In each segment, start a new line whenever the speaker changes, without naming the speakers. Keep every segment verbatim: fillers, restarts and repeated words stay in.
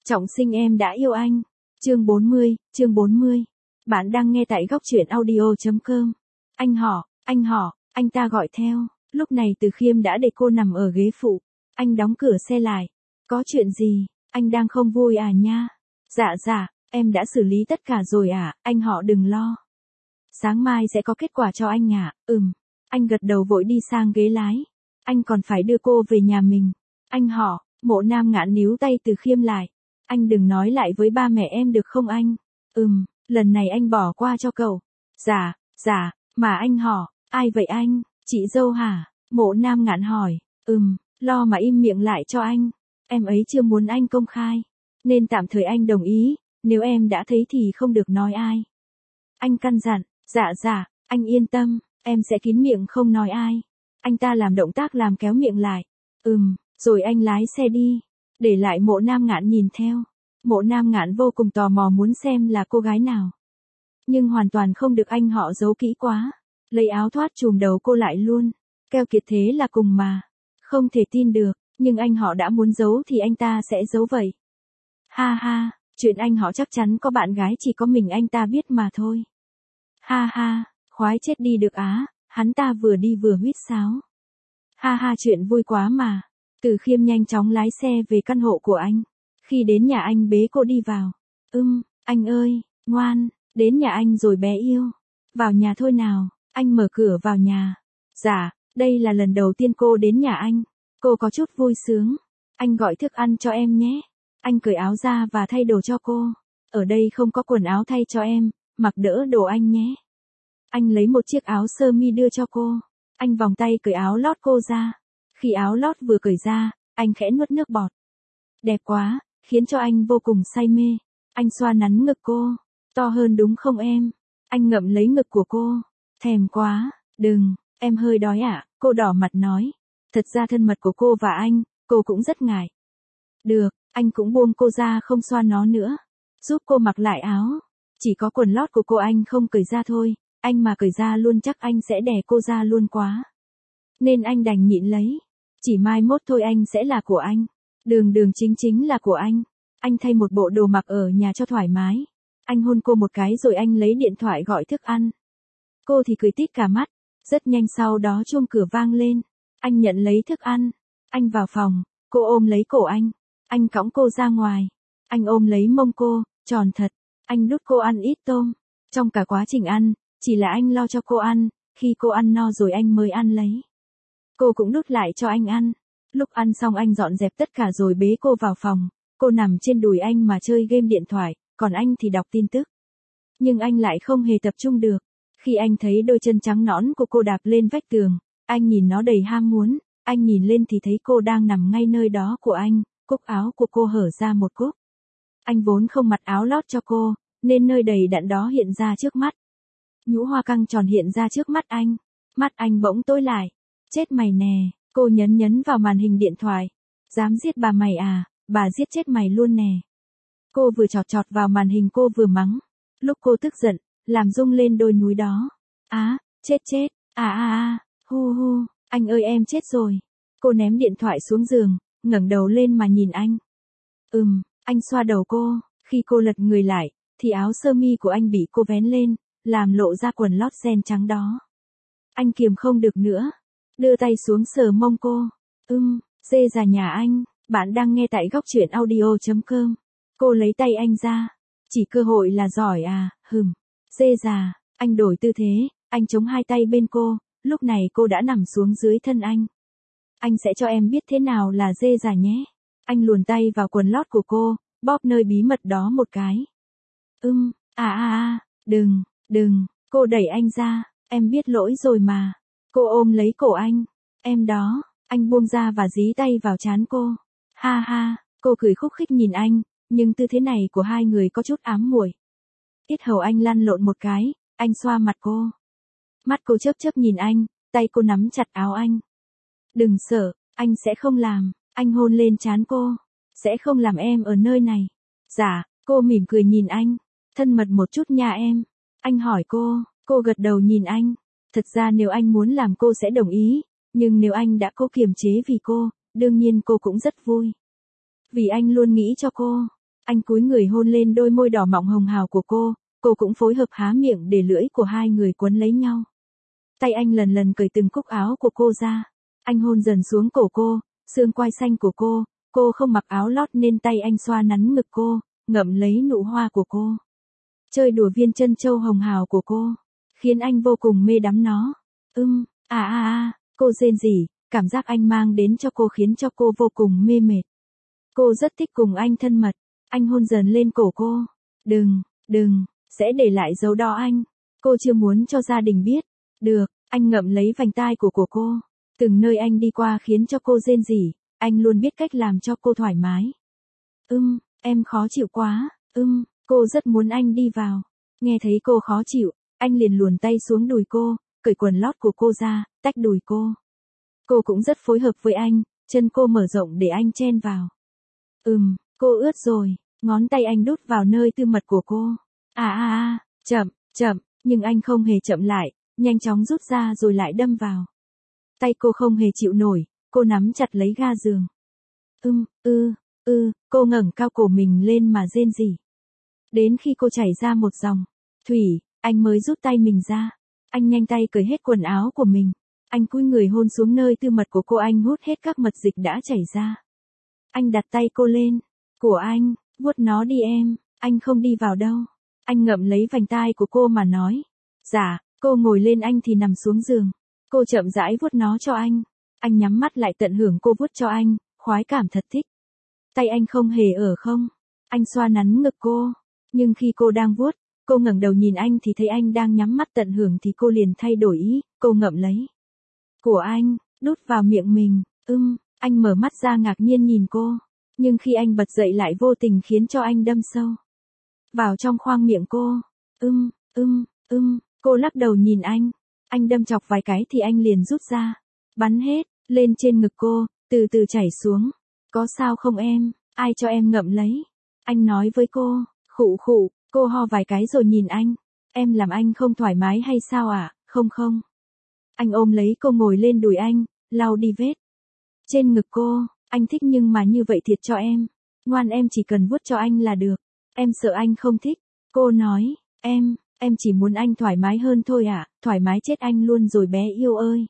Trọng sinh em đã yêu anh. Chương bốn mươi, chương bốn mươi. Bạn đang nghe tại góc truyện audio chấm com. Anh họ, anh họ, anh ta gọi theo. Lúc này Từ Khiêm đã để cô nằm ở ghế phụ. Anh đóng cửa xe lại. Có chuyện gì, anh đang không vui à nha? Dạ dạ, em đã xử lý tất cả rồi à, anh họ đừng lo. Sáng mai sẽ có kết quả cho anh ạ, à? Ừm. Anh gật đầu vội đi sang ghế lái. Anh còn phải đưa cô về nhà mình. Anh họ, Mộ Nam Ngạn níu tay Từ Khiêm lại. Anh đừng nói lại với ba mẹ em được không anh? Ừm, lần này anh bỏ qua cho cậu. Dạ, dạ, mà anh họ, ai vậy anh? Chị dâu hả? Mộ Nam Ngạn hỏi. Ừm, lo mà im miệng lại cho anh. Em ấy chưa muốn anh công khai. Nên tạm thời anh đồng ý, nếu em đã thấy thì không được nói ai. Anh căn dặn, dạ dạ, anh yên tâm, em sẽ kín miệng không nói ai. Anh ta làm động tác làm kéo miệng lại. Ừm, rồi anh lái xe đi. Để lại Mộ Nam Ngạn nhìn theo. Mộ Nam Ngạn vô cùng tò mò muốn xem là cô gái nào. Nhưng hoàn toàn không được anh họ giấu kỹ quá. Lấy áo thoát trùm đầu cô lại luôn. Keo kiệt thế là cùng mà. Không thể tin được, nhưng anh họ đã muốn giấu thì anh ta sẽ giấu vậy. Ha ha, chuyện anh họ chắc chắn có bạn gái chỉ có mình anh ta biết mà thôi. Ha ha, khoái chết đi được á, hắn ta vừa đi vừa huýt sáo. Ha ha, chuyện vui quá mà. Từ Khiêm nhanh chóng lái xe về căn hộ của anh. Khi đến nhà anh bế cô đi vào. Ưm, anh ơi, ngoan, đến nhà anh rồi bé yêu. Vào nhà thôi nào, anh mở cửa vào nhà. Dạ, đây là lần đầu tiên cô đến nhà anh. Cô có chút vui sướng. Anh gọi thức ăn cho em nhé. Anh cởi áo ra và thay đồ cho cô. Ở đây không có quần áo thay cho em, mặc đỡ đồ anh nhé. Anh lấy một chiếc áo sơ mi đưa cho cô. Anh vòng tay cởi áo lót cô ra. Khi áo lót vừa cởi ra, anh khẽ nuốt nước bọt. Đẹp quá, khiến cho anh vô cùng say mê. Anh xoa nắn ngực cô. To hơn đúng không em? Anh ngậm lấy ngực của cô. Thèm quá, đừng, em hơi đói ạ, à? Cô đỏ mặt nói. Thật ra thân mật của cô và anh, cô cũng rất ngại. Được, anh cũng buông cô ra không xoa nó nữa. Giúp cô mặc lại áo. Chỉ có quần lót của cô anh không cởi ra thôi. Anh mà cởi ra luôn chắc anh sẽ đè cô ra luôn quá. Nên anh đành nhịn lấy. Chỉ mai mốt thôi anh sẽ là của anh. Đường đường chính chính là của anh. Anh thay một bộ đồ mặc ở nhà cho thoải mái. Anh hôn cô một cái rồi anh lấy điện thoại gọi thức ăn. Cô thì cười tít cả mắt. Rất nhanh sau đó chuông cửa vang lên. Anh nhận lấy thức ăn. Anh vào phòng. Cô ôm lấy cổ anh. Anh cõng cô ra ngoài. Anh ôm lấy mông cô, tròn thật. Anh đút cô ăn ít tôm. Trong cả quá trình ăn, chỉ là anh lo cho cô ăn. Khi cô ăn no rồi anh mới ăn lấy. Cô cũng đút lại cho anh ăn. Lúc ăn xong anh dọn dẹp tất cả rồi bế cô vào phòng. Cô nằm trên đùi anh mà chơi game điện thoại, còn anh thì đọc tin tức. Nhưng anh lại không hề tập trung được. Khi anh thấy đôi chân trắng nõn của cô đạp lên vách tường, anh nhìn nó đầy ham muốn. Anh nhìn lên thì thấy cô đang nằm ngay nơi đó của anh, cúc áo của cô hở ra một cúc. Anh vốn không mặc áo lót cho cô, nên nơi đầy đặn đó hiện ra trước mắt. Nhũ hoa căng tròn hiện ra trước mắt anh. Mắt anh bỗng tối lại. Chết mày nè, cô nhấn nhấn vào màn hình điện thoại. Dám giết bà mày à, bà giết chết mày luôn nè. Cô vừa chọt chọt vào màn hình cô vừa mắng. Lúc cô tức giận, làm rung lên đôi núi đó. Á, chết chết, à à à, hu hu, anh ơi em chết rồi. Cô ném điện thoại xuống giường, ngẩng đầu lên mà nhìn anh. Ừm, anh xoa đầu cô, khi cô lật người lại, thì áo sơ mi của anh bị cô vén lên, làm lộ ra quần lót sen trắng đó. Anh kiềm không được nữa. Đưa tay xuống sờ mông cô. Ưm, dê già nhà anh, bạn đang nghe tại góc truyện audio chấm com. Cô lấy tay anh ra. Chỉ cơ hội là giỏi à, hừm. Dê già, anh đổi tư thế, anh chống hai tay bên cô, lúc này cô đã nằm xuống dưới thân anh. Anh sẽ cho em biết thế nào là dê già nhé. Anh luồn tay vào quần lót của cô, bóp nơi bí mật đó một cái. Ưm, à à à, đừng, đừng, cô đẩy anh ra, em biết lỗi rồi mà. Cô ôm lấy cổ anh. Em đó, anh buông ra và dí tay vào trán cô. Ha ha, cô cười khúc khích nhìn anh, nhưng tư thế này của hai người có chút ám muội. Yết hầu anh lăn lộn một cái, anh xoa mặt cô. Mắt cô chớp chớp nhìn anh, tay cô nắm chặt áo anh. Đừng sợ, anh sẽ không làm, anh hôn lên trán cô. Sẽ không làm em ở nơi này. Dạ, cô mỉm cười nhìn anh. Thân mật một chút nha em. Anh hỏi cô, cô gật đầu nhìn anh. Thật ra nếu anh muốn làm cô sẽ đồng ý, nhưng nếu anh đã cố kiềm chế vì cô, đương nhiên cô cũng rất vui. Vì anh luôn nghĩ cho cô. Anh cúi người hôn lên đôi môi đỏ mọng hồng hào của cô, cô cũng phối hợp há miệng để lưỡi của hai người quấn lấy nhau. Tay anh lần lần cởi từng cúc áo của cô ra. Anh hôn dần xuống cổ cô, xương quai xanh của cô, cô không mặc áo lót nên tay anh xoa nắn ngực cô, ngậm lấy nụ hoa của cô. Chơi đùa viên chân châu hồng hào của cô, khiến anh vô cùng mê đắm nó. Ưm, à à à, cô rên rỉ, cảm giác anh mang đến cho cô khiến cho cô vô cùng mê mệt. Cô rất thích cùng anh thân mật, anh hôn dần lên cổ cô. Đừng, đừng, sẽ để lại dấu đỏ anh. Cô chưa muốn cho gia đình biết. Được, anh ngậm lấy vành tai của cổ cô. Từng nơi anh đi qua khiến cho cô rên rỉ, anh luôn biết cách làm cho cô thoải mái. Ưm, em khó chịu quá, ưm, cô rất muốn anh đi vào. Nghe thấy cô khó chịu, anh liền luồn tay xuống đùi cô, cởi quần lót của cô ra, tách đùi cô. Cô cũng rất phối hợp với anh, chân cô mở rộng để anh chen vào. Ừm, cô ướt rồi, ngón tay anh đút vào nơi tư mật của cô. À à à, chậm, chậm, nhưng anh không hề chậm lại, nhanh chóng rút ra rồi lại đâm vào. Tay cô không hề chịu nổi, cô nắm chặt lấy ga giường. Ưm, ư, ư, cô ngẩng cao cổ mình lên mà rên rỉ. Đến khi cô chảy ra một dòng thủy, anh mới rút tay mình ra. Anh nhanh tay cởi hết quần áo của mình. Anh cúi người hôn xuống nơi tư mật của cô, anh hút hết các mật dịch đã chảy ra. Anh đặt tay cô lên. Của anh, vuốt nó đi em, anh không đi vào đâu. Anh ngậm lấy vành tai của cô mà nói. Dạ, cô ngồi lên anh thì nằm xuống giường. Cô chậm rãi vuốt nó cho anh. Anh nhắm mắt lại tận hưởng cô vuốt cho anh, khoái cảm thật thích. Tay anh không hề ở không. Anh xoa nắn ngực cô. Nhưng khi cô đang vuốt, cô ngẩng đầu nhìn anh thì thấy anh đang nhắm mắt tận hưởng thì cô liền thay đổi ý, cô ngậm lấy. Của anh, đút vào miệng mình, ưm, anh mở mắt ra ngạc nhiên nhìn cô. Nhưng khi anh bật dậy lại vô tình khiến cho anh đâm sâu vào trong khoang miệng cô. Ưm, ưm, ưm, cô lắc đầu nhìn anh. Anh đâm chọc vài cái thì anh liền rút ra. Bắn hết, lên trên ngực cô, từ từ chảy xuống. Có sao không em, ai cho em ngậm lấy? Anh nói với cô, khụ khụ, cô ho vài cái rồi nhìn anh. Em làm anh không thoải mái hay sao ạ? À? Không không. Anh ôm lấy cô ngồi lên đùi anh, lau đi vết trên ngực cô. Anh thích nhưng mà như vậy thiệt cho em. Ngoan em chỉ cần vuốt cho anh là được. Em sợ anh không thích. Cô nói, em, em chỉ muốn anh thoải mái hơn thôi ạ, à, thoải mái chết anh luôn rồi bé yêu ơi.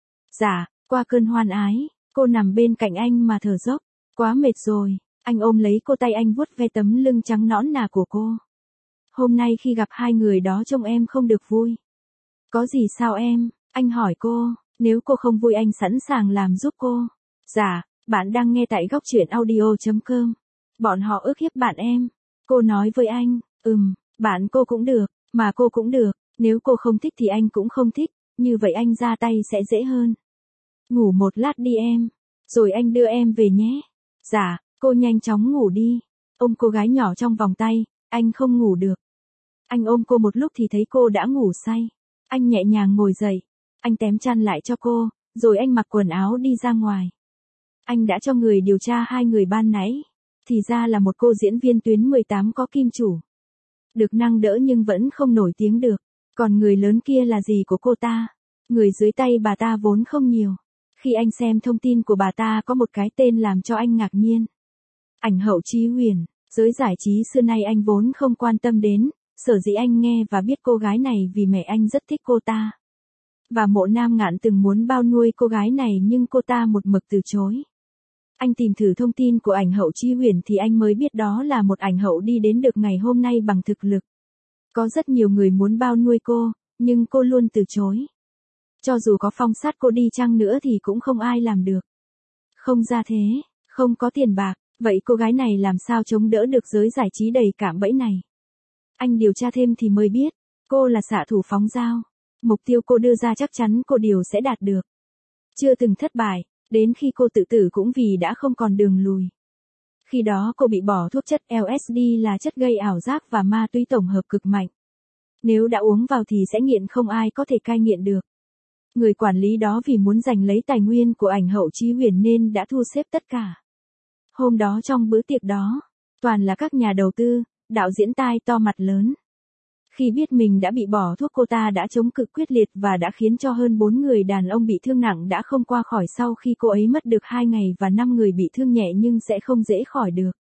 Dạ, qua cơn hoan ái, cô nằm bên cạnh anh mà thở dốc. Quá mệt rồi, anh ôm lấy cô, tay anh vuốt ve tấm lưng trắng nõn nà của cô. Hôm nay khi gặp hai người đó trông em không được vui. Có gì sao em? Anh hỏi cô, nếu cô không vui anh sẵn sàng làm giúp cô. Dạ, bạn đang nghe tại góc truyện audio chấm com. Bọn họ ức hiếp bạn em. Cô nói với anh, ừm, bạn cô cũng được, mà cô cũng được, nếu cô không thích thì anh cũng không thích, như vậy anh ra tay sẽ dễ hơn. Ngủ một lát đi em, rồi anh đưa em về nhé. Dạ, cô nhanh chóng ngủ đi. Ôm cô gái nhỏ trong vòng tay, anh không ngủ được. Anh ôm cô một lúc thì thấy cô đã ngủ say. Anh nhẹ nhàng ngồi dậy, anh tém chăn lại cho cô, rồi anh mặc quần áo đi ra ngoài. Anh đã cho người điều tra hai người ban nãy, thì ra là một cô diễn viên tuyến mười tám có kim chủ. Được nâng đỡ nhưng vẫn không nổi tiếng được, còn người lớn kia là gì của cô ta? Người dưới tay bà ta vốn không nhiều. Khi anh xem thông tin của bà ta có một cái tên làm cho anh ngạc nhiên. Ảnh hậu Chí Huyền, giới giải trí xưa nay anh vốn không quan tâm đến, sở dĩ anh nghe và biết cô gái này vì mẹ anh rất thích cô ta. Và Mộ Nam Ngạn từng muốn bao nuôi cô gái này nhưng cô ta một mực từ chối. Anh tìm thử thông tin của ảnh hậu Chí Huyền thì anh mới biết đó là một ảnh hậu đi đến được ngày hôm nay bằng thực lực. Có rất nhiều người muốn bao nuôi cô, nhưng cô luôn từ chối. Cho dù có phong sát cô đi chăng nữa thì cũng không ai làm được. Không ra thế, không có tiền bạc, vậy cô gái này làm sao chống đỡ được giới giải trí đầy cạm bẫy này? Anh điều tra thêm thì mới biết, cô là xạ thủ phóng dao. Mục tiêu cô đưa ra chắc chắn cô điều sẽ đạt được. Chưa từng thất bại, đến khi cô tự tử cũng vì đã không còn đường lùi. Khi đó cô bị bỏ thuốc chất L S D là chất gây ảo giác và ma túy tổng hợp cực mạnh. Nếu đã uống vào thì sẽ nghiện, không ai có thể cai nghiện được. Người quản lý đó vì muốn giành lấy tài nguyên của ảnh hậu Chí Huyền nên đã thu xếp tất cả. Hôm đó trong bữa tiệc đó, toàn là các nhà đầu tư, đạo diễn tai to mặt lớn. Khi biết mình đã bị bỏ thuốc, cô ta đã chống cự quyết liệt và đã khiến cho hơn bốn người đàn ông bị thương nặng đã không qua khỏi sau khi cô ấy mất được hai ngày và năm người bị thương nhẹ nhưng sẽ không dễ khỏi được.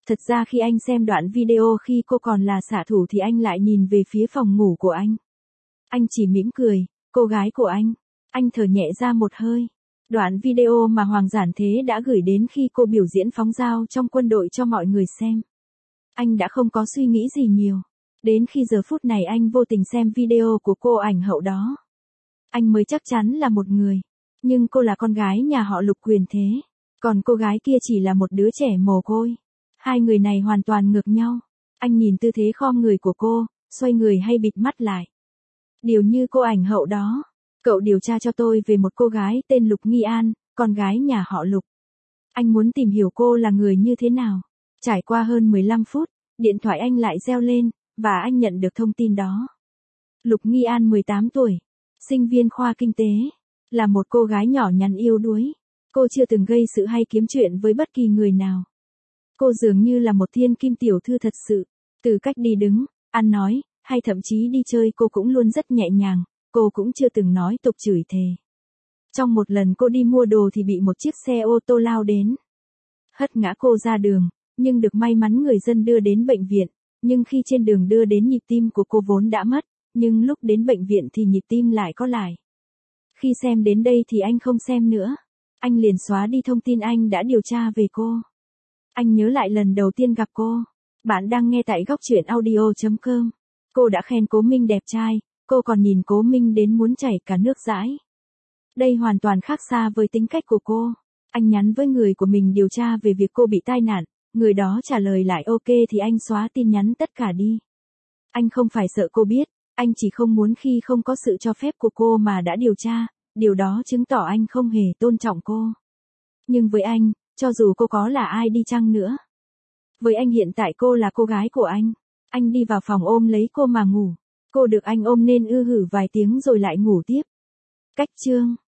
Thật ra khi anh xem đoạn video khi cô còn là xạ thủ thì anh lại nhìn về phía phòng ngủ của anh. Anh chỉ mỉm cười, cô gái của anh. Anh thở nhẹ ra một hơi. Đoạn video mà Hoàng Giản Thế đã gửi đến khi cô biểu diễn phóng dao trong quân đội cho mọi người xem. Anh đã không có suy nghĩ gì nhiều. Đến khi giờ phút này anh vô tình xem video của cô ảnh hậu đó. Anh mới chắc chắn là một người. Nhưng cô là con gái nhà họ Lục quyền thế. Còn cô gái kia chỉ là một đứa trẻ mồ côi. Hai người này hoàn toàn ngược nhau. Anh nhìn tư thế khom người của cô, xoay người hay bịt mắt lại. Điều như cô ảnh hậu đó. Cậu điều tra cho tôi về một cô gái tên Lục Nghi An, con gái nhà họ Lục. Anh muốn tìm hiểu cô là người như thế nào. Trải qua hơn mười lăm phút, điện thoại anh lại reo lên, và anh nhận được thông tin đó. Lục Nghi An mười tám tuổi, sinh viên khoa kinh tế, là một cô gái nhỏ nhắn yếu đuối. Cô chưa từng gây sự hay kiếm chuyện với bất kỳ người nào. Cô dường như là một thiên kim tiểu thư thật sự. Từ cách đi đứng, ăn nói, hay thậm chí đi chơi cô cũng luôn rất nhẹ nhàng. Cô cũng chưa từng nói tục chửi thề. Trong một lần cô đi mua đồ thì bị một chiếc xe ô tô lao đến. Hất ngã cô ra đường, nhưng được may mắn người dân đưa đến bệnh viện. Nhưng khi trên đường đưa đến nhịp tim của cô vốn đã mất, nhưng lúc đến bệnh viện thì nhịp tim lại có lại. Khi xem đến đây thì anh không xem nữa. Anh liền xóa đi thông tin anh đã điều tra về cô. Anh nhớ lại lần đầu tiên gặp cô. Bạn đang nghe tại góc truyện audio chấm com. Cô đã khen Cố Minh đẹp trai, cô còn nhìn Cố Minh đến muốn chảy cả nước dãi. Đây hoàn toàn khác xa với tính cách của cô. Anh nhắn với người của mình điều tra về việc cô bị tai nạn, người đó trả lời lại ok thì anh xóa tin nhắn tất cả đi. Anh không phải sợ cô biết, anh chỉ không muốn khi không có sự cho phép của cô mà đã điều tra, điều đó chứng tỏ anh không hề tôn trọng cô. Nhưng với anh, cho dù cô có là ai đi chăng nữa. Với anh hiện tại cô là cô gái của anh. Anh đi vào phòng ôm lấy cô mà ngủ. Cô được anh ôm nên ư hử vài tiếng rồi lại ngủ tiếp. Cách chương